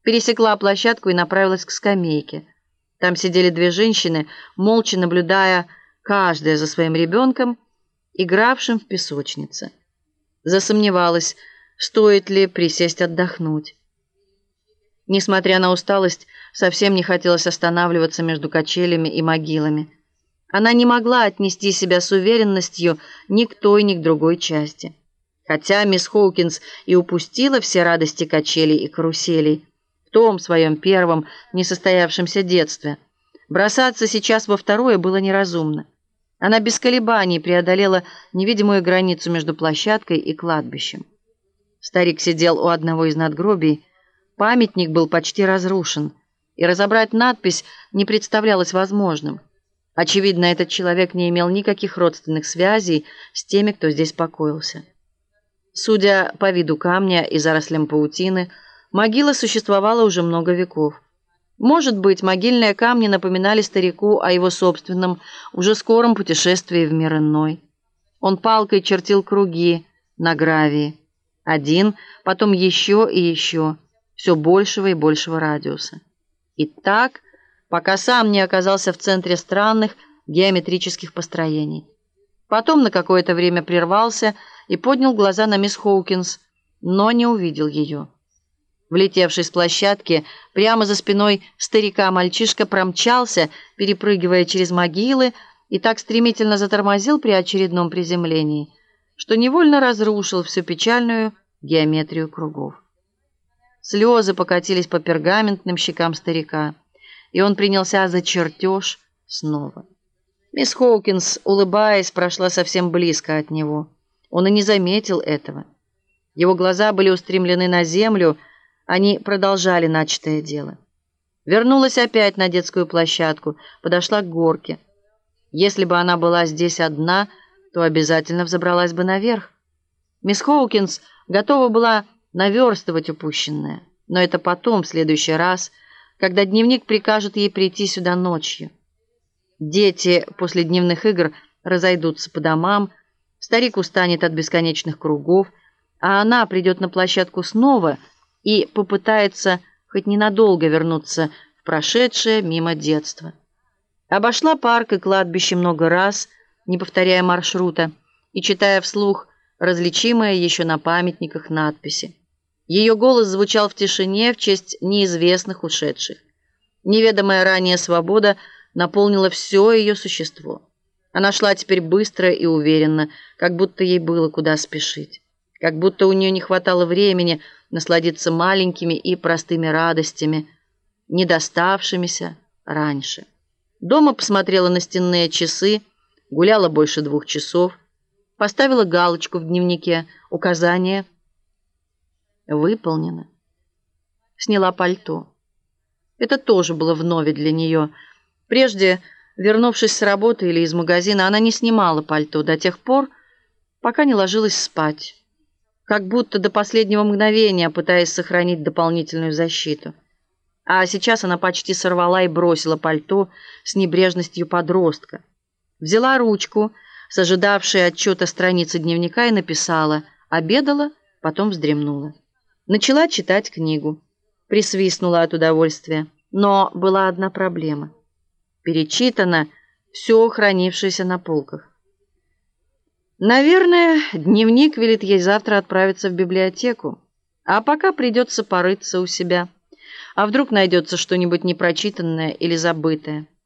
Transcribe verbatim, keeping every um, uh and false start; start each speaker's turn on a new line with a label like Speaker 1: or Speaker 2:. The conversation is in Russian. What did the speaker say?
Speaker 1: пересекла площадку и направилась к скамейке. Там сидели две женщины, молча наблюдая каждая за своим ребенком, игравшим в песочнице. Засомневалась, стоит ли присесть отдохнуть. Несмотря на усталость, совсем не хотелось останавливаться между качелями и могилами. Она не могла отнести себя с уверенностью ни к той, ни к другой части. Хотя мисс Хоукинс и упустила все радости качелей и каруселей в том своем первом несостоявшемся детстве, бросаться сейчас во второе было неразумно. Она без колебаний преодолела невидимую границу между площадкой и кладбищем. Старик сидел у одного из надгробий. Памятник был почти разрушен, и разобрать надпись не представлялось возможным. Очевидно, этот человек не имел никаких родственных связей с теми, кто здесь покоился. Судя по виду камня и зарослям паутины, могила существовала уже много веков. Может быть, могильные камни напоминали старику о его собственном, уже скором путешествии в мир иной. Он палкой чертил круги на гравии. Один, потом еще и еще, все большего и большего радиуса. И так, пока сам не оказался в центре странных геометрических построений. Потом на какое-то время прервался и поднял глаза на мисс Хоукинс, но не увидел ее. Влетевший с площадки, прямо за спиной старика мальчишка промчался, перепрыгивая через могилы, и так стремительно затормозил при очередном приземлении, что невольно разрушил всю печальную геометрию кругов. Слезы покатились по пергаментным щекам старика, и он принялся за чертеж снова. Мисс Хоукинс, улыбаясь, прошла совсем близко от него. Он и не заметил этого. Его глаза были устремлены на землю, они продолжали начатое дело. Вернулась опять на детскую площадку, подошла к горке. Если бы она была здесь одна, то обязательно взобралась бы наверх. Мисс Хоукинс готова была наверстывать упущенное, но это потом, в следующий раз, когда дневник прикажет ей прийти сюда ночью. Дети после дневных игр разойдутся по домам, старик устанет от бесконечных кругов, а она придет на площадку снова и попытается хоть ненадолго вернуться в прошедшее мимо детства. Обошла парк и кладбище много раз, не повторяя маршрута, и читая вслух различимые еще на памятниках надписи. Ее голос звучал в тишине в честь неизвестных ушедших. Неведомая ранее свобода наполнила все ее существо. Она шла теперь быстро и уверенно, как будто ей было куда спешить, как будто у нее не хватало времени насладиться маленькими и простыми радостями, не доставшимися раньше. Дома посмотрела на стенные часы, гуляла больше двух часов, поставила галочку в дневнике, указание выполнено. Сняла пальто. Это тоже было вновь для нее. Прежде, вернувшись с работы или из магазина, она не снимала пальто до тех пор, пока не ложилась спать, как будто до последнего мгновения пытаясь сохранить дополнительную защиту. А сейчас она почти сорвала и бросила пальто с небрежностью подростка. Взяла ручку с ожидавшей отчета страницы дневника и написала: обедала, потом вздремнула. Начала читать книгу. Присвистнула от удовольствия. Но была одна проблема. Перечитано все, хранившееся на полках. Наверное, дневник велит ей завтра отправиться в библиотеку, а пока придется порыться у себя. А вдруг найдется что-нибудь непрочитанное или забытое.